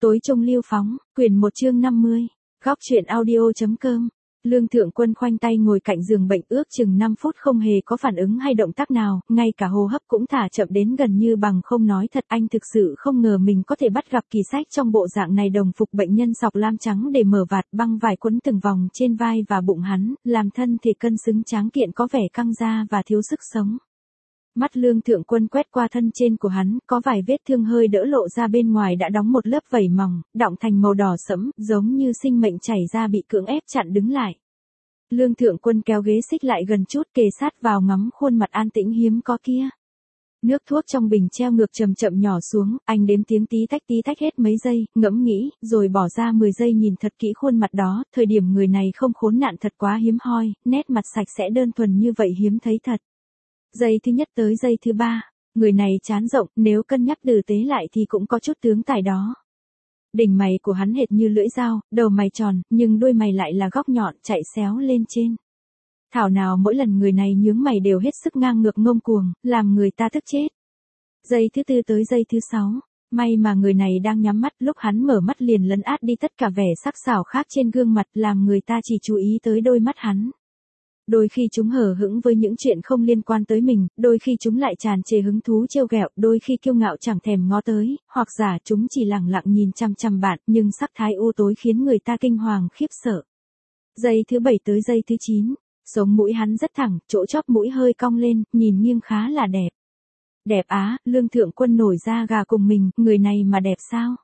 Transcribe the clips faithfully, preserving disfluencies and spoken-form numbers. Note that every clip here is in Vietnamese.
Tối trung lưu phóng, quyển một chương năm mươi, góc truyện audio.com. Lương Thượng Quân khoanh tay ngồi cạnh giường bệnh ước chừng năm phút không hề có phản ứng hay động tác nào, ngay cả hô hấp cũng thả chậm đến gần như bằng không. Nói thật, anh thực sự không ngờ mình có thể bắt gặp Kỳ Sách trong bộ dạng này. Đồng phục bệnh nhân sọc lam trắng để mở vạt, băng vải quấn từng vòng trên vai và bụng hắn, làm thân thể cân xứng tráng kiện có vẻ căng ra và thiếu sức sống. Mắt Lương Thượng Quân quét qua thân trên của hắn, có vài vết thương hơi đỡ lộ ra, bên ngoài đã đóng một lớp vảy mỏng, đọng thành màu đỏ sẫm, giống như sinh mệnh chảy ra bị cưỡng ép chặn đứng lại. Lương Thượng Quân kéo ghế xích lại gần chút, kề sát vào ngắm khuôn mặt an tĩnh hiếm có kia. Nước thuốc trong bình treo ngược chậm chậm nhỏ xuống, anh đếm tiếng tí tách tí tách hết mấy giây, ngẫm nghĩ, rồi bỏ ra mười giây nhìn thật kỹ khuôn mặt đó. Thời điểm người này không khốn nạn thật quá hiếm hoi, nét mặt sạch sẽ đơn thuần như vậy hiếm thấy thật. Giây thứ nhất tới giây thứ ba, người này trán rộng, nếu cân nhắc tử tế lại thì cũng có chút tướng tài đó. Đỉnh mày của hắn hệt như lưỡi dao, đầu mày tròn, nhưng đuôi mày lại là góc nhọn chạy xéo lên trên. Thảo nào mỗi lần người này nhướng mày đều hết sức ngang ngược ngông cuồng, làm người ta tức chết. Giây thứ tư tới giây thứ sáu, may mà người này đang nhắm mắt, lúc hắn mở mắt liền lấn át đi tất cả vẻ sắc sảo khác trên gương mặt, làm người ta chỉ chú ý tới đôi mắt hắn. Đôi khi chúng hờ hững với những chuyện không liên quan tới mình, đôi khi chúng lại tràn trề hứng thú trêu ghẹo, đôi khi kiêu ngạo chẳng thèm ngó tới, hoặc giả chúng chỉ lẳng lặng nhìn chăm chăm bạn, nhưng sắc thái u tối khiến người ta kinh hoàng khiếp sợ. Giây thứ bảy tới giây thứ chín, sống mũi hắn rất thẳng, chỗ chóp mũi hơi cong lên, nhìn nghiêng khá là đẹp. Đẹp á, Lương Thượng Quân nổi da gà cùng mình, người này mà đẹp sao?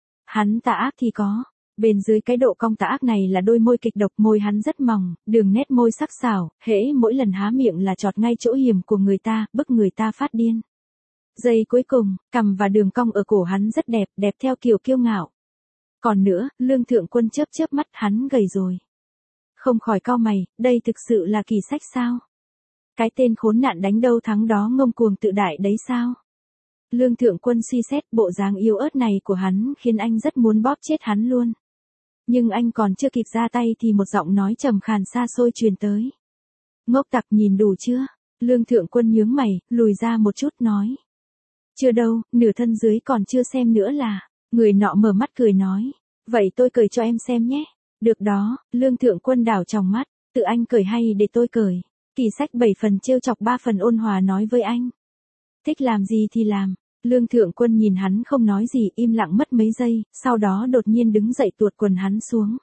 Hắn tà ác thì có. Bên dưới cái độ cong tà ác này là đôi môi kịch độc, môi hắn rất mỏng, đường nét môi sắc sảo, hễ mỗi lần há miệng là chọt ngay chỗ hiểm của người ta, bức người ta phát điên. Giây cuối cùng, cằm và đường cong ở cổ hắn rất đẹp, đẹp theo kiểu kiêu ngạo. Còn nữa, Lương Thượng Quân chớp chớp mắt, hắn gầy rồi. Không khỏi cau mày, đây thực sự là Kỳ Sách sao? Cái tên khốn nạn đánh đâu thắng đó ngông cuồng tự đại đấy sao? Lương Thượng Quân suy xét, bộ dáng yếu ớt này của hắn khiến anh rất muốn bóp chết hắn luôn. Nhưng anh còn chưa kịp ra tay thì một giọng nói trầm khàn xa xôi truyền tới. Ngốc tặc, nhìn đủ chưa? Lương Thượng Quân nhướng mày, lùi ra một chút nói. Chưa đâu, nửa thân dưới còn chưa xem nữa là. Người nọ mở mắt cười nói. Vậy tôi cởi cho em xem nhé. Được đó, Lương Thượng Quân đảo tròng mắt. Tự anh cởi hay để tôi cởi? Kỳ Sách bảy phần trêu chọc ba phần ôn hòa nói với anh. Thích làm gì thì làm. Lương Thượng Quân nhìn hắn không nói gì, im lặng mất mấy giây, sau đó đột nhiên đứng dậy tuột quần hắn xuống.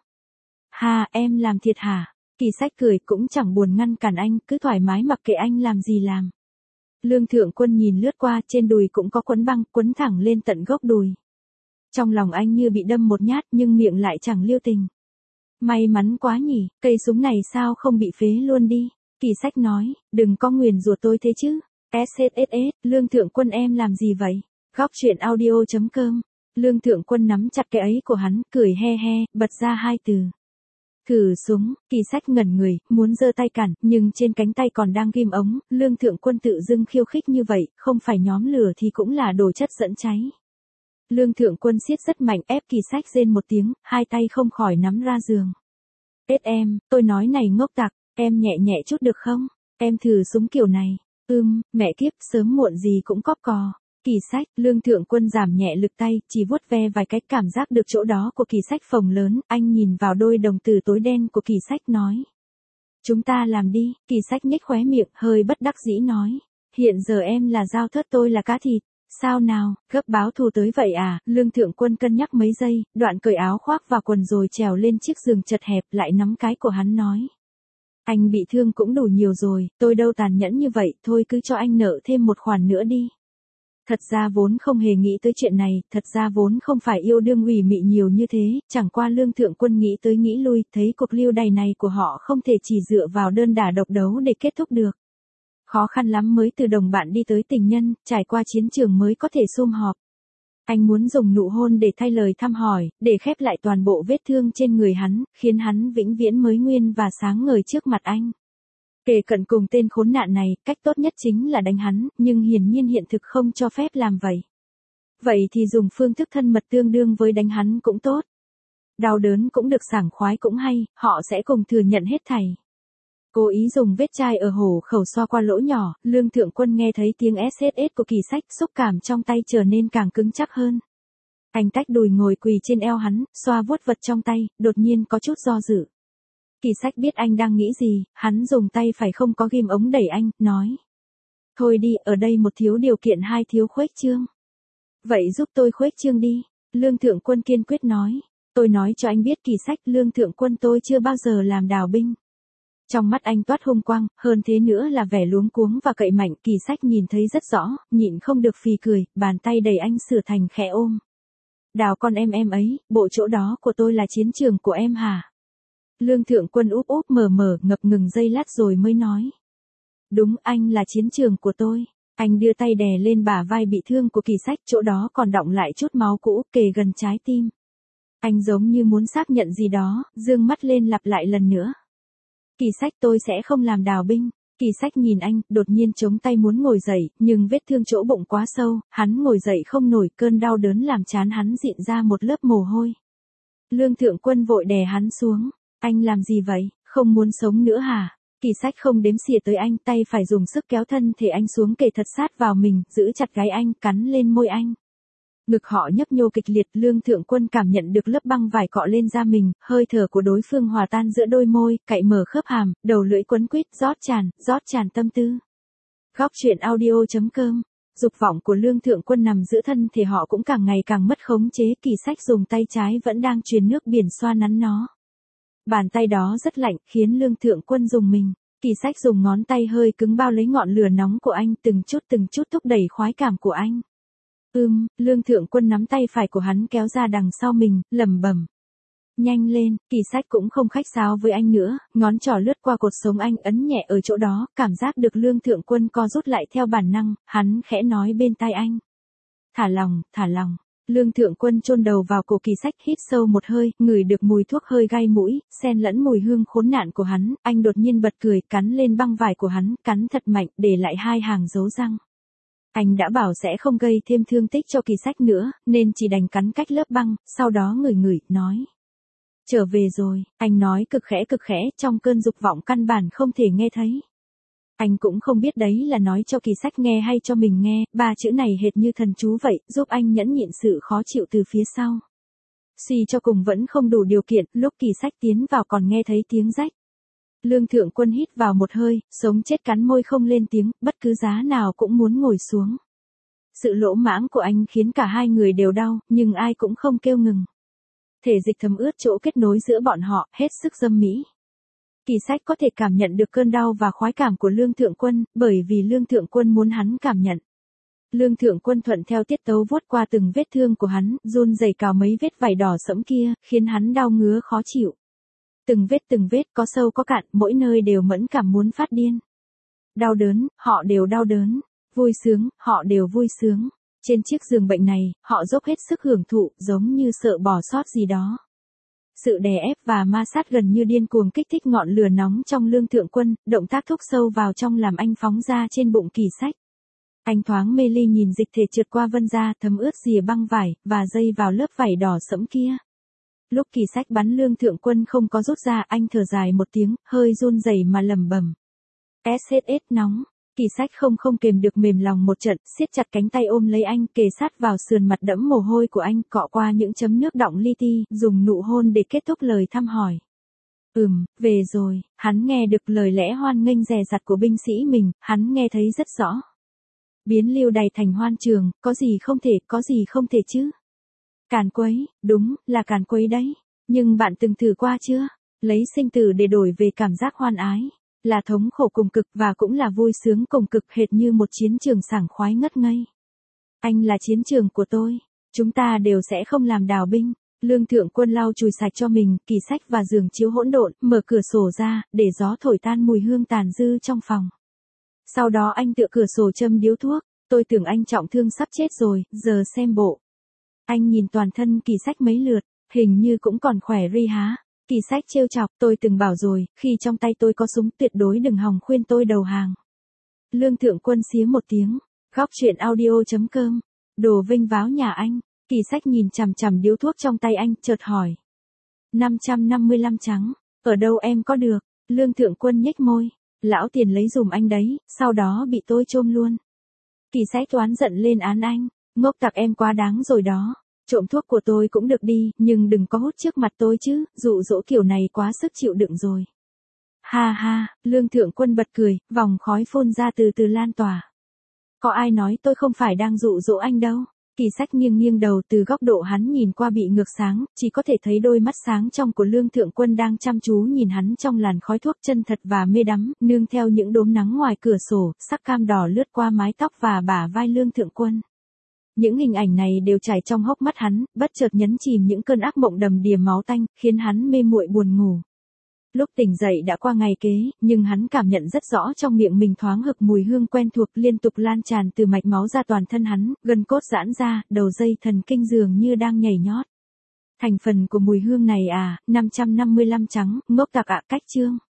Ha, em làm thiệt hả? Kỳ Sách cười, cũng chẳng buồn ngăn cản anh, cứ thoải mái mặc kệ anh làm gì làm. Lương Thượng Quân nhìn lướt qua, trên đùi cũng có quấn băng, quấn thẳng lên tận gốc đùi. Trong lòng anh như bị đâm một nhát, nhưng miệng lại chẳng lưu tình. May mắn quá nhỉ, cây súng này sao không bị phế luôn đi? Kỳ Sách nói, đừng có nguyền rủa tôi thế chứ. ét ét ét ét, Lương Thượng Quân em làm gì vậy? Góc truyện audio.com. Lương Thượng Quân nắm chặt cái ấy của hắn, cười he he, bật ra hai từ. Thử súng. Kỳ Sách ngẩn người, muốn giơ tay cản, nhưng trên cánh tay còn đang ghim ống. Lương Thượng Quân tự dưng khiêu khích như vậy, không phải nhóm lửa thì cũng là đồ chất dẫn cháy. Lương Thượng Quân siết rất mạnh, ép Kỳ Sách rên một tiếng, hai tay không khỏi nắm ra giường. Ết em, tôi nói này ngốc tặc, em nhẹ nhẹ chút được không? Em thử súng kiểu này. Ưm, mẹ kiếp, sớm muộn gì cũng cóp cò. Kỳ Sách, Lương Thượng Quân giảm nhẹ lực tay, chỉ vuốt ve vài cái, cảm giác được chỗ đó của Kỳ Sách phồng lớn, anh nhìn vào đôi đồng tử tối đen của Kỳ Sách nói. Chúng ta làm đi. Kỳ Sách nhếch khóe miệng, hơi bất đắc dĩ nói. Hiện giờ em là dao thớt, tôi là cá thịt. Sao nào, gấp báo thù tới vậy à? Lương Thượng Quân cân nhắc mấy giây, đoạn cởi áo khoác và quần rồi trèo lên chiếc giường chật hẹp, lại nắm cái của hắn nói. Anh bị thương cũng đủ nhiều rồi, tôi đâu tàn nhẫn như vậy, thôi cứ cho anh nợ thêm một khoản nữa đi. Thật ra vốn không hề nghĩ tới chuyện này, thật ra vốn không phải yêu đương ủy mị nhiều như thế, chẳng qua Lương Thượng Quân nghĩ tới nghĩ lui, thấy cuộc lưu đày này của họ không thể chỉ dựa vào đơn đả độc đấu để kết thúc được. Khó khăn lắm mới từ đồng bạn đi tới tình nhân, trải qua chiến trường mới có thể sum họp. Anh muốn dùng nụ hôn để thay lời thăm hỏi, để khép lại toàn bộ vết thương trên người hắn, khiến hắn vĩnh viễn mới nguyên và sáng ngời trước mặt anh. Kể cận cùng tên khốn nạn này, cách tốt nhất chính là đánh hắn, nhưng hiển nhiên hiện thực không cho phép làm vậy. Vậy thì dùng phương thức thân mật tương đương với đánh hắn cũng tốt. Đau đớn cũng được, sảng khoái cũng hay, họ sẽ cùng thừa nhận hết thảy. Cố ý dùng vết chai ở hổ khẩu xoa qua lỗ nhỏ, Lương Thượng Quân nghe thấy tiếng ét ét ét của Kỳ Sách, xúc cảm trong tay trở nên càng cứng chắc hơn. Anh tách đùi ngồi quỳ trên eo hắn, xoa vuốt vật trong tay, đột nhiên có chút do dự. Kỳ Sách biết anh đang nghĩ gì, hắn dùng tay phải không có ghim ống đẩy anh, nói. Thôi đi, ở đây một thiếu điều kiện hai thiếu khuếch trương. Vậy giúp tôi khuếch trương đi, Lương Thượng Quân kiên quyết nói. Tôi nói cho anh biết Kỳ Sách, Lương Thượng Quân tôi chưa bao giờ làm đào binh. Trong mắt anh toát hung quang, hơn thế nữa là vẻ luống cuống và cậy mạnh. Kỳ Sách nhìn thấy rất rõ, nhịn không được phì cười, bàn tay đẩy anh sửa thành khẽ ôm. Đào con em em ấy, bộ chỗ đó của tôi là chiến trường của em hả? Lương Thượng Quân úp úp mở mở, ngập ngừng giây lát rồi mới nói. Đúng, anh là chiến trường của tôi. Anh đưa tay đè lên bả vai bị thương của Kỳ Sách, chỗ đó còn đọng lại chút máu cũ, kề gần trái tim. Anh giống như muốn xác nhận gì đó, dương mắt lên lặp lại lần nữa. Kỳ Sách, tôi sẽ không làm đào binh. Kỳ Sách nhìn anh, đột nhiên chống tay muốn ngồi dậy, nhưng vết thương chỗ bụng quá sâu, hắn ngồi dậy không nổi, cơn đau đớn làm trán hắn dịn ra một lớp mồ hôi. Lương Thượng Quân vội đè hắn xuống. Anh làm gì vậy, không muốn sống nữa hả? Kỳ Sách không đếm xỉa tới anh, tay phải dùng sức kéo thân thể anh xuống kề thật sát vào mình, giữ chặt gáy anh, cắn lên môi anh. Ngực họ nhấp nhô kịch liệt, Lương Thượng Quân cảm nhận được lớp băng vải cọ lên da mình, hơi thở của đối phương hòa tan giữa đôi môi, cạy mở khớp hàm, đầu lưỡi quấn quýt, rót tràn, rót tràn tâm tư. Góc truyện audio chấm com. Dục vọng của Lương Thượng Quân nằm giữa thân thể họ cũng càng ngày càng mất khống chế. Kỳ Sách dùng tay trái vẫn đang truyền nước biển xoa nắn nó. Bàn tay đó rất lạnh, khiến Lương Thượng Quân rùng mình. Kỳ Sách dùng ngón tay hơi cứng bao lấy ngọn lửa nóng của anh, từng chút từng chút thúc đẩy khoái cảm của anh. Ưm, Lương Thượng Quân nắm tay phải của hắn kéo ra đằng sau mình, lẩm bẩm. Nhanh lên, Kỳ Sách cũng không khách sáo với anh nữa, ngón trỏ lướt qua cột sống anh, ấn nhẹ ở chỗ đó, cảm giác được Lương Thượng Quân co rút lại theo bản năng, hắn khẽ nói bên tai anh. Thả lòng, thả lòng. Lương Thượng Quân chôn đầu vào cổ Kỳ Sách, hít sâu một hơi, ngửi được mùi thuốc hơi gai mũi, xen lẫn mùi hương khốn nạn của hắn, anh đột nhiên bật cười, cắn lên băng vải của hắn, cắn thật mạnh, để lại hai hàng dấu răng. Anh đã bảo sẽ không gây thêm thương tích cho Kỳ Sách nữa, nên chỉ đành cắn cách lớp băng, sau đó ngửi ngửi, nói. Trở về rồi, anh nói cực khẽ cực khẽ, trong cơn dục vọng căn bản không thể nghe thấy. Anh cũng không biết đấy là nói cho Kỳ Sách nghe hay cho mình nghe, ba chữ này hệt như thần chú vậy, giúp anh nhẫn nhịn sự khó chịu từ phía sau. Suy cho cùng vẫn không đủ điều kiện, lúc Kỳ Sách tiến vào còn nghe thấy tiếng rách. Lương Thượng Quân hít vào một hơi, sống chết cắn môi không lên tiếng, bất cứ giá nào cũng muốn ngồi xuống. Sự lỗ mãng của anh khiến cả hai người đều đau, nhưng ai cũng không kêu ngừng. Thể dịch thấm ướt chỗ kết nối giữa bọn họ, hết sức dâm mỹ. Kỳ Sách có thể cảm nhận được cơn đau và khoái cảm của Lương Thượng Quân, bởi vì Lương Thượng Quân muốn hắn cảm nhận. Lương Thượng Quân thuận theo tiết tấu vuốt qua từng vết thương của hắn, run rẩy cào mấy vết vảy đỏ sẫm kia, khiến hắn đau ngứa khó chịu. Từng vết từng vết có sâu có cạn, mỗi nơi đều mẫn cảm muốn phát điên. Đau đớn, họ đều đau đớn. Vui sướng, họ đều vui sướng. Trên chiếc giường bệnh này, họ dốc hết sức hưởng thụ, giống như sợ bỏ sót gì đó. Sự đè ép và ma sát gần như điên cuồng kích thích ngọn lửa nóng trong Lương Thượng Quân, động tác thúc sâu vào trong làm anh phóng ra trên bụng Kỳ Sách. Anh thoáng mê ly nhìn dịch thể trượt qua vân da, thấm ướt rìa băng vải, và dây vào lớp vải đỏ sẫm kia. Lúc Kỳ Sách bắn Lương Thượng Quân không có rút ra, anh thở dài một tiếng, hơi run rẩy mà lẩm bẩm. ét ét ét nóng. Kỳ Sách không không kềm được mềm lòng một trận, siết chặt cánh tay ôm lấy anh, kề sát vào sườn mặt đẫm mồ hôi của anh, cọ qua những chấm nước đọng li ti, dùng nụ hôn để kết thúc lời thăm hỏi. Ừm, về rồi, hắn nghe được lời lẽ hoan nghênh dè dặt của binh sĩ mình, hắn nghe thấy rất rõ. Biến lưu đày thành hoan trường, có gì không thể, có gì không thể chứ. Càn quấy, đúng, là càn quấy đấy. Nhưng bạn từng thử qua chưa? Lấy sinh tử để đổi về cảm giác hoan ái. Là thống khổ cùng cực và cũng là vui sướng cùng cực, hệt như một chiến trường sảng khoái ngất ngây. Anh là chiến trường của tôi. Chúng ta đều sẽ không làm đào binh. Lương Thượng Quân lau chùi sạch cho mình, Kỳ Sách và giường chiếu hỗn độn, mở cửa sổ ra, để gió thổi tan mùi hương tàn dư trong phòng. Sau đó anh tựa cửa sổ châm điếu thuốc. Tôi tưởng anh trọng thương sắp chết rồi, giờ xem bộ. Anh nhìn toàn thân Kỳ Sách mấy lượt, hình như cũng còn khỏe ri há. Kỳ Sách trêu chọc, tôi từng bảo rồi, khi trong tay tôi có súng tuyệt đối đừng hòng khuyên tôi đầu hàng. Lương Thượng Quân xía một tiếng, góc truyện audio chấm com, đồ vinh váo nhà anh. Kỳ Sách nhìn chằm chằm điếu thuốc trong tay anh, chợt hỏi. năm trăm năm mươi lăm trắng, ở đâu em có được? Lương Thượng Quân nhếch môi, lão tiền lấy dùm anh đấy, sau đó bị tôi chôm luôn. Kỳ Sách toán giận lên án anh, ngốc tặc em quá đáng rồi đó. Trộm thuốc của tôi cũng được đi, nhưng đừng có hút trước mặt tôi chứ, dụ dỗ kiểu này quá sức chịu đựng rồi. Ha ha, Lương Thượng Quân bật cười, vòng khói phun ra từ từ lan tỏa. Có ai nói tôi không phải đang dụ dỗ anh đâu. Kỳ Sách nghiêng nghiêng đầu, từ góc độ hắn nhìn qua bị ngược sáng, chỉ có thể thấy đôi mắt sáng trong của Lương Thượng Quân đang chăm chú nhìn hắn trong làn khói thuốc chân thật và mê đắm, nương theo những đốm nắng ngoài cửa sổ, sắc cam đỏ lướt qua mái tóc và bả vai Lương Thượng Quân. Những hình ảnh này đều chảy trong hốc mắt hắn, bất chợt nhấn chìm những cơn ác mộng đầm đìa máu tanh, khiến hắn mê muội buồn ngủ. Lúc tỉnh dậy đã qua ngày kế, nhưng hắn cảm nhận rất rõ trong miệng mình thoáng hực mùi hương quen thuộc liên tục lan tràn từ mạch máu ra toàn thân hắn, gân cốt giãn ra, đầu dây thần kinh dường như đang nhảy nhót. Thành phần của mùi hương này à, năm trăm năm mươi lăm trắng, ngốc tặc ạ, cách chương.